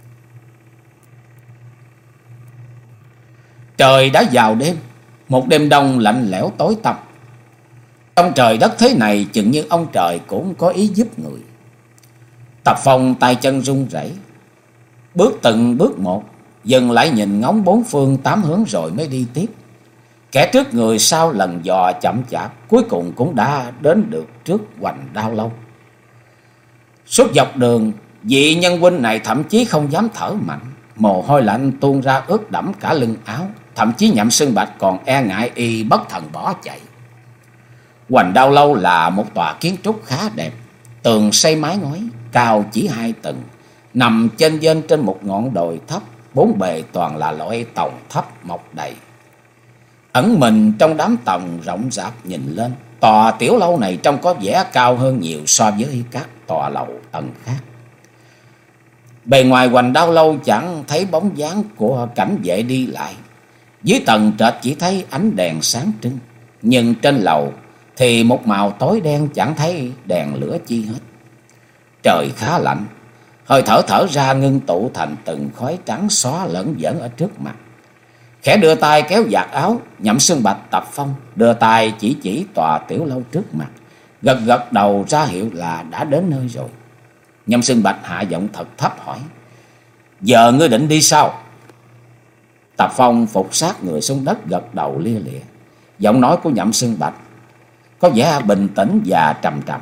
[SPEAKER 1] Trời đã vào đêm, một đêm đông lạnh lẽo tối tăm. Trong trời đất thế này chừng như ông trời cũng có ý giúp người. Tập Phong tay chân run rẩy, bước từng bước một, dừng lại nhìn ngóng bốn phương tám hướng rồi mới đi tiếp. Kẻ trước người sau lần dò chậm chạp, cuối cùng cũng đã đến được trước Hoành Đao Lâu. Suốt dọc đường, vị nhân huynh này thậm chí không dám thở mạnh, mồ hôi lạnh tuôn ra ướt đẫm cả lưng áo. Thậm chí Nhậm Xương Bạch còn e ngại y bất thần bỏ chạy. Hoành Đao Lâu là một tòa kiến trúc khá đẹp, tường xây mái ngói, cao chỉ hai tầng, nằm chênh vênh trên một ngọn đồi thấp, bốn bề toàn là loại tòng thấp mọc đầy. Ẩn mình trong đám tòng rộng rạp nhìn lên, tòa tiểu lâu này trông có vẻ cao hơn nhiều so với các tòa lầu tầng khác. Bề ngoài Hoành Đao Lâu chẳng thấy bóng dáng của cảnh vệ đi lại. Dưới tầng trệt chỉ thấy ánh đèn sáng trưng, nhưng trên lầu thì một màu tối đen, chẳng thấy đèn lửa chi hết. Trời khá lạnh, hơi thở thở ra ngưng tụ thành từng khói trắng xóa lẫn vẩn ở trước mặt. Khẽ đưa tay kéo vạt áo, Nhậm Xương Bạch, Tập Phong đưa tay chỉ chỉ tòa tiểu lâu trước mặt, gật gật đầu ra hiệu là đã đến nơi rồi. Nhậm Xương Bạch hạ giọng thật thấp hỏi, giờ ngươi định đi sao? Tập Phong phục sát người xuống đất gật đầu lia lịa. Giọng nói của Nhậm Xương Bạch có vẻ bình tĩnh và trầm trầm.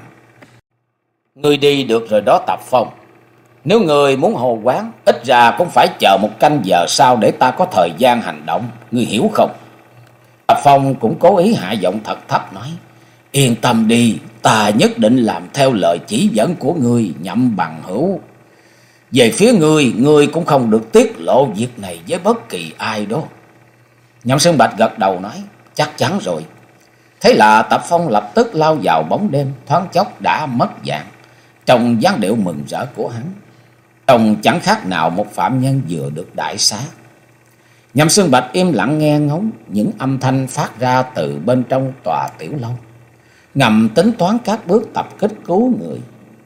[SPEAKER 1] Ngươi đi được rồi đó Tập Phong. Nếu ngươi muốn hồ quán, ít ra cũng phải chờ một canh giờ sau để ta có thời gian hành động. Ngươi hiểu không? Tập Phong cũng cố ý hạ giọng thật thấp nói. Yên tâm đi, ta nhất định làm theo lời chỉ dẫn của ngươi, Nhậm bằng hữu. Về phía ngươi, ngươi cũng không được tiết lộ việc này với bất kỳ ai đó. Nhậm Xương Bạch gật đầu nói. Chắc chắn rồi. Thế là Tập Phong lập tức lao vào bóng đêm, thoáng chốc đã mất dạng. Trong dáng điệu mừng rỡ của hắn, trông chẳng khác nào một phạm nhân vừa được đại xá. Nhậm Xương Bạch im lặng nghe ngóng những âm thanh phát ra từ bên trong tòa tiểu lâu, ngầm tính toán các bước tập kích cứu người.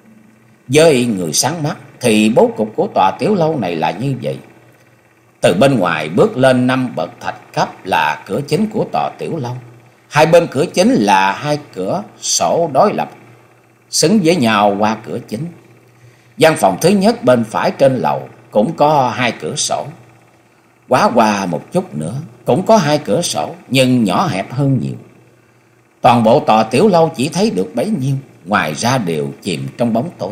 [SPEAKER 1] Với người sáng mắt thì bố cục của tòa tiểu lâu này là như vậy. Từ bên ngoài bước lên năm bậc thạch cấp là cửa chính của tòa tiểu lâu. Hai bên cửa chính là hai cửa sổ đối lập, xứng với nhau qua cửa chính. Gian phòng thứ nhất bên phải trên lầu cũng có hai cửa sổ. Quá qua một chút nữa cũng có hai cửa sổ, nhưng nhỏ hẹp hơn nhiều. Toàn bộ tòa tiểu lâu chỉ thấy được bấy nhiêu, ngoài ra đều chìm trong bóng tối.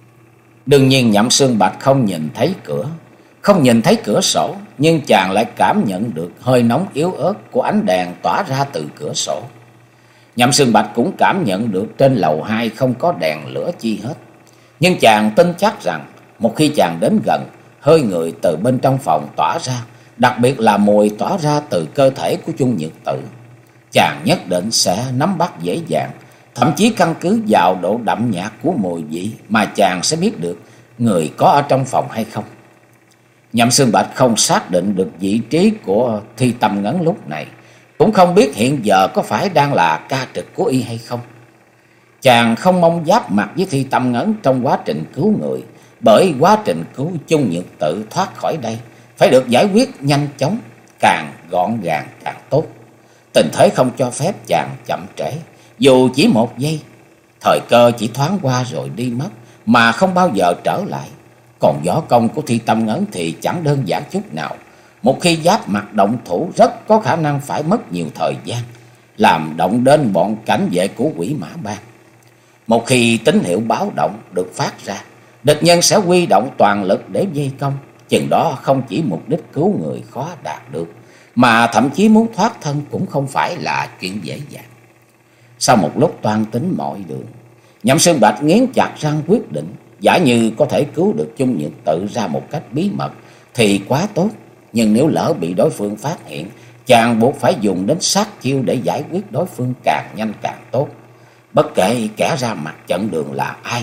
[SPEAKER 1] Đương nhiên Nhậm Xương Bạch không nhìn thấy cửa, không nhìn thấy cửa sổ, nhưng chàng lại cảm nhận được hơi nóng yếu ớt của ánh đèn tỏa ra từ cửa sổ. Nhậm Xương Bạch cũng cảm nhận được trên lầu hai không có đèn lửa chi hết. Nhưng chàng tin chắc rằng một khi chàng đến gần, hơi người từ bên trong phòng tỏa ra, đặc biệt là mùi tỏa ra từ cơ thể của Chung Nhược Tử, chàng nhất định sẽ nắm bắt dễ dàng. Thậm chí căn cứ vào độ đậm nhạt của mùi vị mà chàng sẽ biết được người có ở trong phòng hay không. Nhậm Xương Bạch không xác định được vị trí của Thi Tâm Ngấn lúc này, cũng không biết hiện giờ có phải đang là ca trực của y hay không. Chàng không mong giáp mặt với Thi Tâm Ngấn trong quá trình cứu người, bởi quá trình cứu Chung Nhược Tử thoát khỏi đây phải được giải quyết nhanh chóng, càng gọn gàng càng tốt. Tình thế không cho phép chàng chậm trễ, dù chỉ một giây. Thời cơ chỉ thoáng qua rồi đi mất, mà không bao giờ trở lại. Còn võ công của Thi Tâm Ngấn thì chẳng đơn giản chút nào. Một khi giáp mặt động thủ rất có khả năng phải mất nhiều thời gian, làm động đến bọn cảnh vệ của Quỷ Mã Bang. Một khi tín hiệu báo động được phát ra, địch nhân sẽ huy động toàn lực để vây công. Chừng đó không chỉ mục đích cứu người khó đạt được, mà thậm chí muốn thoát thân cũng không phải là chuyện dễ dàng. Sau một lúc toan tính mọi đường, Nhậm Xương Bạch nghiến chặt răng quyết định, giả như có thể cứu được Chung Nhược Tử ra một cách bí mật thì quá tốt. Nhưng nếu lỡ bị đối phương phát hiện, chàng buộc phải dùng đến sát chiêu để giải quyết đối phương càng nhanh càng tốt. Bất kể kẻ ra mặt chặn đường là ai,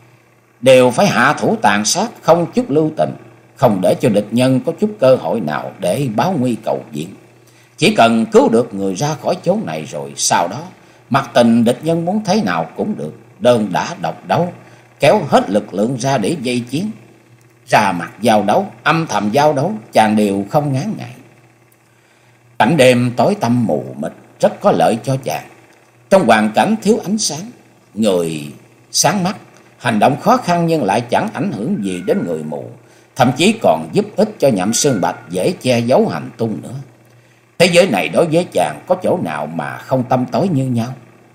[SPEAKER 1] đều phải hạ thủ tàn sát, không chút lưu tình, không để cho địch nhân có chút cơ hội nào để báo nguy cầu viện. Chỉ cần cứu được người ra khỏi chốn này rồi, sau đó mặc tình địch nhân muốn thế nào cũng được, đơn đả độc đấu, kéo hết lực lượng ra để dây chiến. Ra mặt giao đấu, âm thầm giao đấu, chàng đều không ngán ngại. Cảnh đêm tối tăm mù mịt rất có lợi cho chàng. Trong hoàn cảnh thiếu ánh sáng, người sáng mắt, hành động khó khăn nhưng lại chẳng ảnh hưởng gì đến người mù, thậm chí còn giúp ích cho Nhậm Xương Bạch dễ che giấu hành tung nữa. Thế giới này đối với chàng có chỗ nào mà không tăm tối như nhau?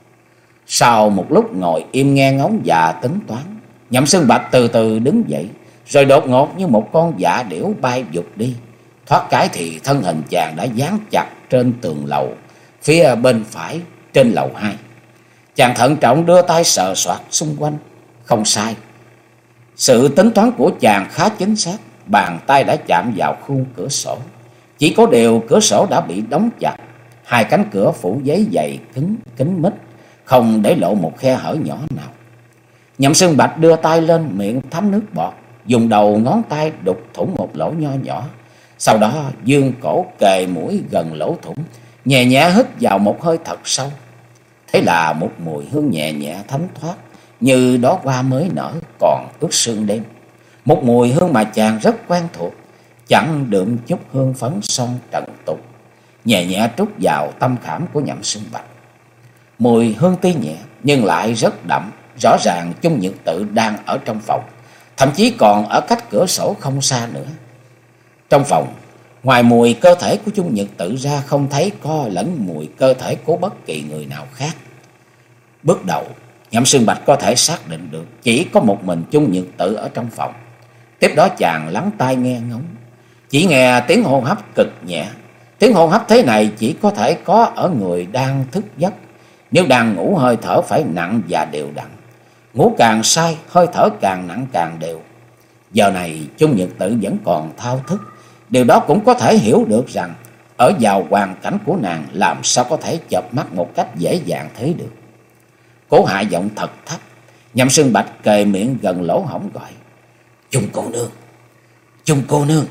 [SPEAKER 1] Sau một lúc ngồi im nghe ngóng và tính toán, Nhậm Xương Bạch từ từ đứng dậy, rồi đột ngột như một con dạ điểu bay vụt đi. Thoát cái thì thân hình chàng đã dán chặt trên tường lầu phía bên phải trên lầu hai. Chàng thận trọng đưa tay sờ soạt xung quanh. Không sai, sự tính toán của chàng khá chính xác. Bàn tay đã chạm vào khung cửa sổ, chỉ có điều cửa sổ đã bị đóng chặt, hai cánh cửa phủ giấy dày cứng kín mít, không để lộ một khe hở nhỏ nào. Nhậm Xương Bạch đưa tay lên miệng thấm nước bọt, dùng đầu ngón tay đục thủng một lỗ nho nhỏ, sau đó dương cổ kề mũi gần lỗ thủng, nhẹ nhẹ hít vào một hơi thật sâu. Thế là một mùi hương nhẹ nhẹ thấm thoát như đóa hoa mới nở còn ướt sương đêm. Một mùi hương mà chàng rất quen thuộc, chẳng đượm chút hương phấn son trần tục, nhẹ nhẹ trút vào tâm khảm của Nhậm Xương Bạch. Mùi hương tuy nhẹ nhưng lại rất đậm, rõ ràng Chung Nhược Tử đang ở trong phòng, thậm chí còn ở cách cửa sổ không xa nữa. Trong phòng Ngoài mùi cơ thể của Chung Nhật Tự ra, không thấy có lẫn mùi cơ thể của bất kỳ người nào khác. Bước đầu, Nhậm Sương Bạch có thể xác định được chỉ có một mình Chung Nhật Tự ở trong phòng. Tiếp đó chàng lắng tai nghe ngóng, chỉ nghe tiếng hô hấp cực nhẹ. Tiếng hô hấp thế này chỉ có thể có ở người đang thức giấc. Nếu đang ngủ, hơi thở phải nặng và đều đặn. Ngủ càng say, hơi thở càng nặng càng đều. Giờ này Chung Nhật Tự vẫn còn thao thức. Điều đó cũng có thể hiểu được rằng ở vào hoàn cảnh của nàng, làm sao có thể chợp mắt một cách dễ dàng thế được. Cố hạ giọng thật thấp, Nhậm Sương Bạch kề miệng gần lỗ hổng gọi: Chung cô nương, Chung cô nương.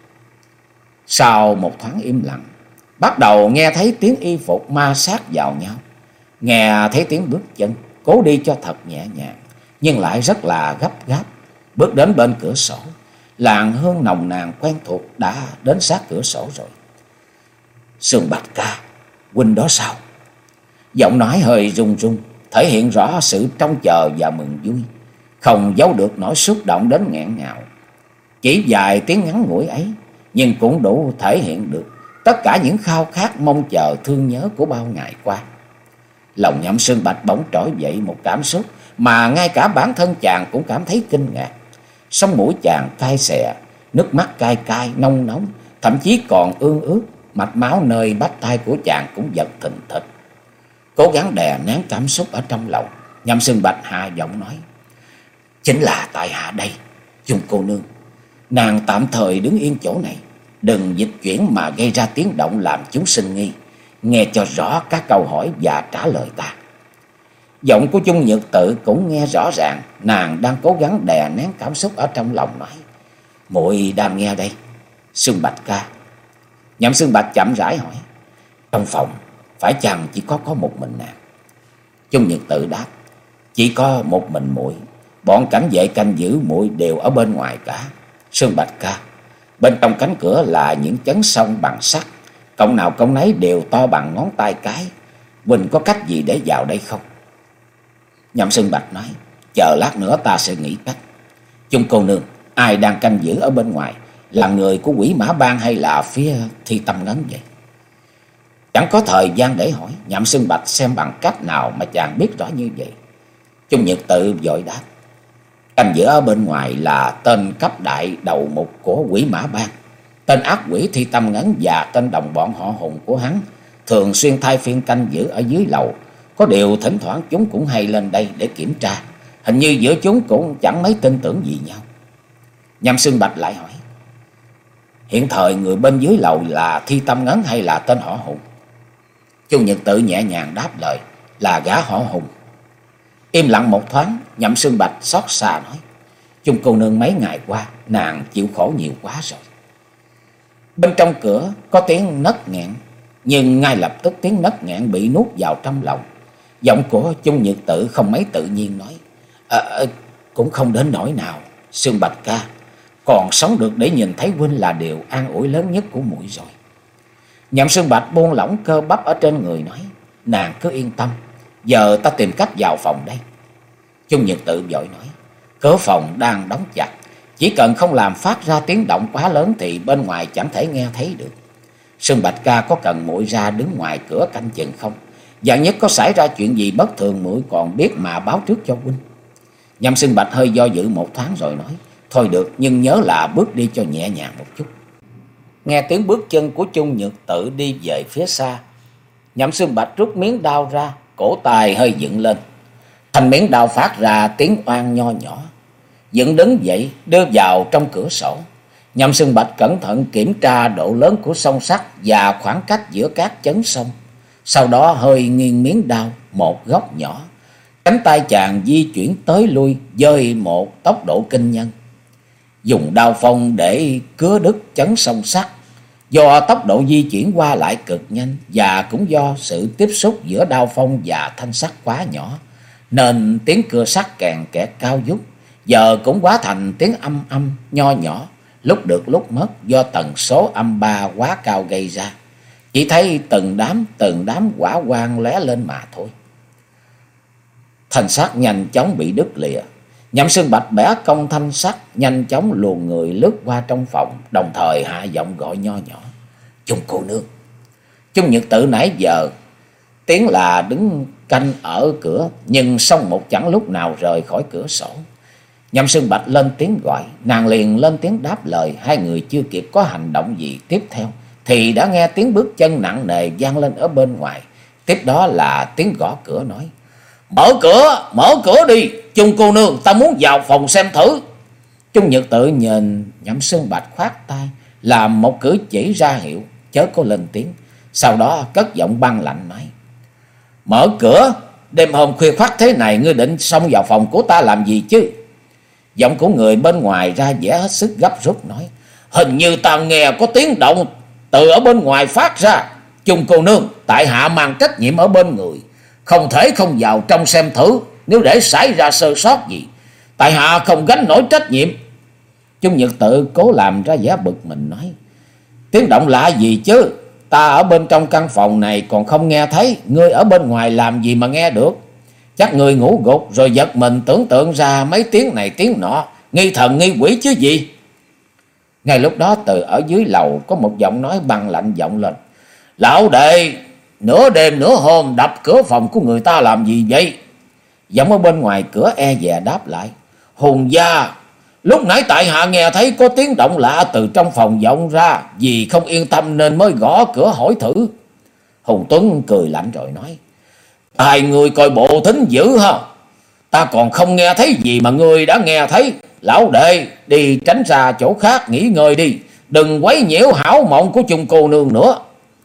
[SPEAKER 1] Sau một thoáng im lặng, bắt đầu nghe thấy tiếng y phục ma sát vào nhau, nghe thấy tiếng bước chân, cố đi cho thật nhẹ nhàng, nhưng lại rất là gấp gáp. Bước đến bên cửa sổ, làn hương nồng nàn quen thuộc đã đến sát cửa sổ rồi. Sương Bạch ca, huynh đó sao? Giọng nói hơi run run, thể hiện rõ sự trông chờ và mừng vui, không giấu được nỗi xúc động đến nghẹn ngào. Chỉ vài tiếng ngắn ngủi ấy, nhưng cũng đủ thể hiện được tất cả những khao khát mong chờ thương nhớ của bao ngày qua. Lòng Nhậm Sương Bạch bỗng trỗi dậy một cảm xúc mà ngay cả bản thân chàng cũng cảm thấy kinh ngạc. Sống mũi chàng cay xè, nước mắt cay cay nông nóng, thậm chí còn ương ướt. Mạch máu nơi bắp tay của chàng cũng giật thình thịch. Cố gắng đè nén cảm xúc ở trong lòng, Nhậm Sương Bạch hạ giọng nói: Chính là tại hạ đây, Chung cô nương. Nàng tạm thời đứng yên chỗ này, đừng dịch chuyển mà gây ra tiếng động làm chúng sinh nghi. Nghe cho rõ các câu hỏi và trả lời ta. Giọng của Chung Nhật Tự cũng nghe rõ ràng, nàng đang cố gắng đè nén cảm xúc ở trong lòng, nói: Muội đang nghe đây, Sương Bạch ca. Nhậm Sương Bạch chậm rãi hỏi: Trong phòng phải chăng chỉ có có một mình nàng? Chung Nhật Tự đáp: Chỉ có một mình muội, bọn cảnh vệ canh giữ muội đều ở bên ngoài cả. Sương Bạch ca, bên trong cánh cửa là những chấn song bằng sắt, cổng nào cổng nấy đều to bằng ngón tay cái. Huynh có cách gì để vào đây không? Nhậm Sương Bạch nói: Chờ lát nữa ta sẽ nghĩ cách. Chung cô nương, ai đang canh giữ ở bên ngoài? Là người của Quỷ Mã Bang hay là phía Thi Tâm Ngấn vậy? Chẳng có thời gian để hỏi, Nhậm Sương Bạch xem bằng cách nào mà chàng biết rõ như vậy. Chung Nhật Tự vội đáp: Canh giữ ở bên ngoài là tên cấp đại đầu mục của Quỷ Mã Bang, tên ác quỷ Thi Tâm Ngấn và tên đồng bọn họ Hùng của hắn, thường xuyên thay phiên canh giữ ở dưới lầu. Có điều thỉnh thoảng chúng cũng hay lên đây để kiểm tra. Hình như giữa chúng cũng chẳng mấy tin tưởng gì nhau. Nhậm Sương Bạch lại hỏi: Hiện thời người bên dưới lầu là Thi Tâm Ngấn hay là tên họ Hùng? Chung Nhật Tự nhẹ nhàng đáp lời: Là gã họ Hùng. Im lặng một thoáng, Nhậm Sương Bạch xót xa nói: Chung cô nương mấy ngày qua nàng chịu khổ nhiều quá rồi. Bên trong cửa có tiếng nấc nghẹn, nhưng ngay lập tức tiếng nấc nghẹn bị nuốt vào trong lòng. Giọng của Chung Nhật Tự không mấy tự nhiên nói: à, Cũng không đến nỗi nào, Sương Bạch ca. Còn sống được để nhìn thấy huynh là điều an ủi lớn nhất của muội rồi. Nhậm Sương Bạch buông lỏng cơ bắp ở trên người nói: Nàng cứ yên tâm, giờ ta tìm cách vào phòng đây. Chung Nhật Tự vội nói: Cửa phòng đang đóng chặt, chỉ cần không làm phát ra tiếng động quá lớn thì bên ngoài chẳng thể nghe thấy được. Sương Bạch ca có cần muội ra đứng ngoài cửa canh chừng không? Vạn nhất có xảy ra chuyện gì bất thường, muội còn biết mà báo trước cho huynh. Nhậm Sương Bạch hơi do dự một thoáng rồi nói: Thôi được, nhưng nhớ là bước đi cho nhẹ nhàng một chút. Nghe tiếng bước chân của Chung Nhật Tự đi về phía xa, Nhậm Sương Bạch rút miếng đao ra, cổ tay hơi dựng lên. Thành miếng đao phát ra tiếng oan nho nhỏ. Dựng đứng dậy, đưa vào trong cửa sổ. Nhậm Sương Bạch cẩn thận kiểm tra độ lớn của song sắt và khoảng cách giữa các chấn sông. Sau đó hơi nghiêng miếng đao một góc nhỏ. Cánh tay chàng di chuyển tới lui với một tốc độ kinh nhân. Dùng đao phong để cứa đứt chấn song sắt. Do tốc độ di chuyển qua lại cực nhanh và cũng do sự tiếp xúc giữa đao phong và thanh sắt quá nhỏ, nên tiếng cưa sắt kèn kẹt cao vút giờ cũng hóa thành tiếng âm âm nho nhỏ, lúc được lúc mất do tần số âm ba quá cao gây ra. Chỉ thấy từng đám từng đám hỏa quang lóe lên mà thôi. Thanh sắt nhanh chóng bị đứt lìa. Nhậm Sương Bạch bẻ cong thanh sắt, nhanh chóng luồn người lướt qua trong phòng, đồng thời hạ giọng gọi nho nhỏ: Chung cô nương. Chung Nhật Tự nãy giờ tiếng là đứng canh ở cửa, nhưng song một chẳng lúc nào rời khỏi cửa sổ. Nhậm Sương Bạch lên tiếng gọi, nàng liền lên tiếng đáp lời. Hai người chưa kịp có hành động gì tiếp theo thì đã nghe tiếng bước chân nặng nề vang lên ở bên ngoài. Tiếp đó là tiếng gõ cửa nói: Mở cửa, mở cửa đi, Chung cô nương, ta muốn vào phòng xem thử. Chung Nhật Tự nhìn Nhậm Sương Bạch khoát tay, làm một cử chỉ ra hiệu chớ có lên tiếng. Sau đó cất giọng băng lạnh nói: Mở cửa, đêm hôm khuya khoắt thế này ngươi định xông vào phòng của ta làm gì chứ? Giọng của người bên ngoài ra vẻ hết sức gấp rút nói: Hình như ta nghe có tiếng động từ ở bên ngoài phát ra. Chung cô nương, tại hạ mang trách nhiệm ở bên người, không thể không vào trong xem thử. Nếu để xảy ra sơ sót gì, tại hạ không gánh nổi trách nhiệm. Chung Nhật Tự cố làm ra vẻ bực mình nói: Tiếng động lạ gì chứ? Ta ở bên trong căn phòng này còn không nghe thấy, ngươi ở bên ngoài làm gì mà nghe được? Chắc ngươi ngủ gục rồi giật mình tưởng tượng ra mấy tiếng này tiếng nọ, nghi thần nghi quỷ chứ gì. Ngay lúc đó từ ở dưới lầu có một giọng nói băng lạnh vọng lên: Lão đệ, nửa đêm nửa hôm đập cửa phòng của người ta làm gì vậy? Giọng ở bên ngoài cửa e dè đáp lại: Hùng gia, lúc nãy tại hạ nghe thấy có tiếng động lạ từ trong phòng vọng ra, vì không yên tâm nên mới gõ cửa hỏi thử. Hùng Tuấn cười lạnh rồi nói: Hai người coi bộ thính dữ ha, ta còn không nghe thấy gì mà ngươi đã nghe thấy. Lão đệ, đi tránh ra chỗ khác nghỉ ngơi đi, đừng quấy nhiễu hảo mộng của Chung cô nương nữa.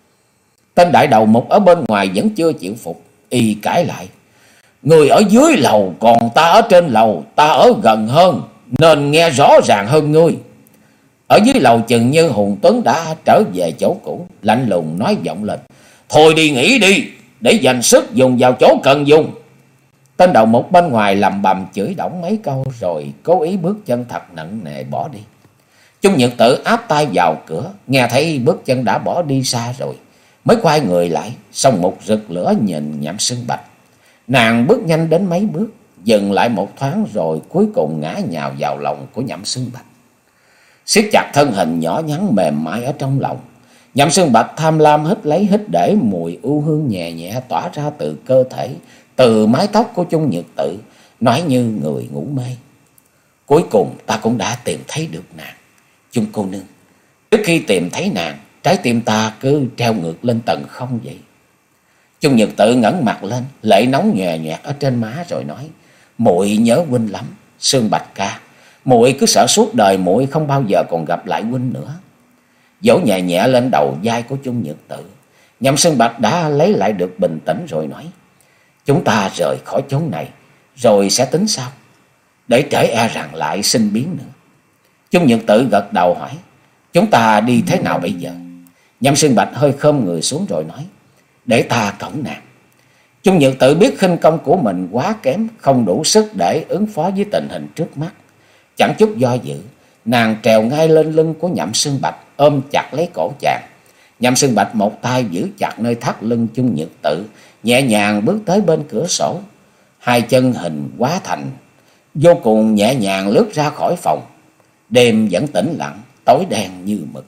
[SPEAKER 1] Tên đại đầu mục ở bên ngoài vẫn chưa chịu phục, y cãi lại: Người ở dưới lầu, còn ta ở trên lầu, ta ở gần hơn nên nghe rõ ràng hơn ngươi. Ở dưới lầu chừng như Hùng Tuấn đã trở về chỗ cũ, lạnh lùng nói vọng lên: Thôi đi nghỉ đi, để dành sức dùng vào chỗ cần dùng. Tên đầu mục bên ngoài lầm bầm chửi đổng mấy câu rồi cố ý bước chân thật nặng nề bỏ đi. Chung Nhật Tự áp tay vào cửa, nghe thấy bước chân đã bỏ đi xa rồi, mới quay người lại, xong một rực lửa nhìn Nhậm Sương Bạch. Nàng bước nhanh đến mấy bước, dừng lại một thoáng rồi cuối cùng ngã nhào vào lòng của Nhậm Sương Bạch, siết chặt thân hình nhỏ nhắn mềm mại ở trong lòng. Nhậm Sương Bạch tham lam hít lấy hít để mùi ưu hương nhẹ nhẹ tỏa ra từ cơ thể, từ mái tóc của Chung Nhật Tự, nói như người ngủ mê: Cuối cùng ta cũng đã tìm thấy được nàng. Chung cô nương, trước khi tìm thấy nàng, trái tim ta cứ treo ngược lên tầng không vậy. Chung Nhật Tự ngẩng mặt lên, lệ nóng nhòe nhòe ở trên má rồi nói: Muội nhớ huynh lắm, Sương Bạch ca. Muội cứ sợ suốt đời muội không bao giờ còn gặp lại huynh nữa. Vỗ nhẹ nhẹ lên đầu vai của Chung Nhật Tự, Nhậm Sương Bạch đã lấy lại được bình tĩnh rồi nói: Chúng ta rời khỏi chốn này rồi sẽ tính sau, để trễ e rằng lại sinh biến nữa. Chung Nhật Tự gật đầu hỏi: Chúng ta đi thế nào bây giờ? Nhậm Sương Bạch hơi khom người xuống rồi nói: Để ta cõng nàng. Chung Nhật Tự biết khinh công của mình quá kém, không đủ sức để ứng phó với tình hình trước mắt. Chẳng chút do dự, nàng trèo ngay lên lưng của Nhậm Sương Bạch, ôm chặt lấy cổ chàng. Nhậm Sương Bạch một tay giữ chặt nơi thắt lưng Chung Nhật Tự, nhẹ nhàng bước tới bên cửa sổ, hai chân hình hóa thành vô cùng nhẹ nhàng lướt ra khỏi phòng. Đêm vẫn tĩnh lặng, tối đen như mực.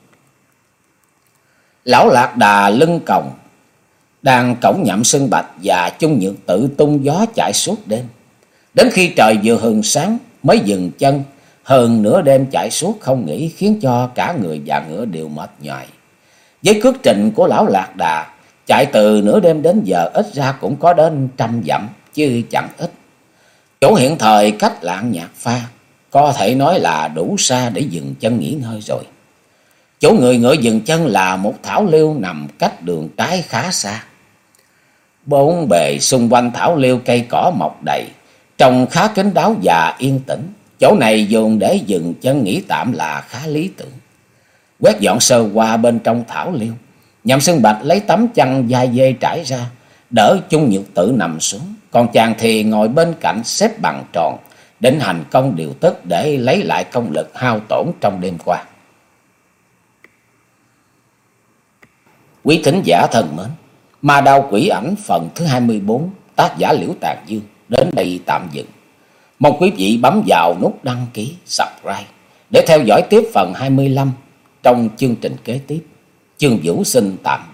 [SPEAKER 1] Lão Lạc Đà lưng còng đang cõng Nhậm Sương Bạch và Chung Nhật Tự tung gió chạy suốt đêm, đến khi trời vừa hừng sáng mới dừng chân. Hơn nửa đêm chạy suốt không nghỉ khiến cho cả người và ngựa đều mệt nhoài. Với cước trình của lão Lạc Đà, chạy từ nửa đêm đến giờ ít ra cũng có đến trăm dặm chứ chẳng ít. Chỗ hiện thời cách Lạng Nhạc Pha có thể nói là đủ xa để dừng chân nghỉ ngơi rồi. Chỗ người ngựa dừng chân là một thảo liêu nằm cách đường trái khá xa. Bốn bề xung quanh thảo liêu cây cỏ mọc đầy, trông khá kín đáo và yên tĩnh. Chỗ này dùng để dừng chân nghỉ tạm là khá lý tưởng. Quét dọn sơ qua bên trong thảo liêu, Nhậm Sương Bạch lấy tấm chăn da dê trải ra, đỡ Chung Nhật Tự nằm xuống, còn chàng thì ngồi bên cạnh xếp bằng tròn, định hành công điều tức để lấy lại công lực hao tổn trong đêm qua. Quý thính giả thân mến, Ma Đao Quỷ Ảnh phần thứ hai mươi bốn, tác giả Liễu Tàn Dương đến đây tạm dừng. Mong quý vị bấm vào nút đăng ký, subscribe để theo dõi tiếp phần hai mươi lăm trong chương trình kế tiếp. Chương Vũ xin tạm biệt.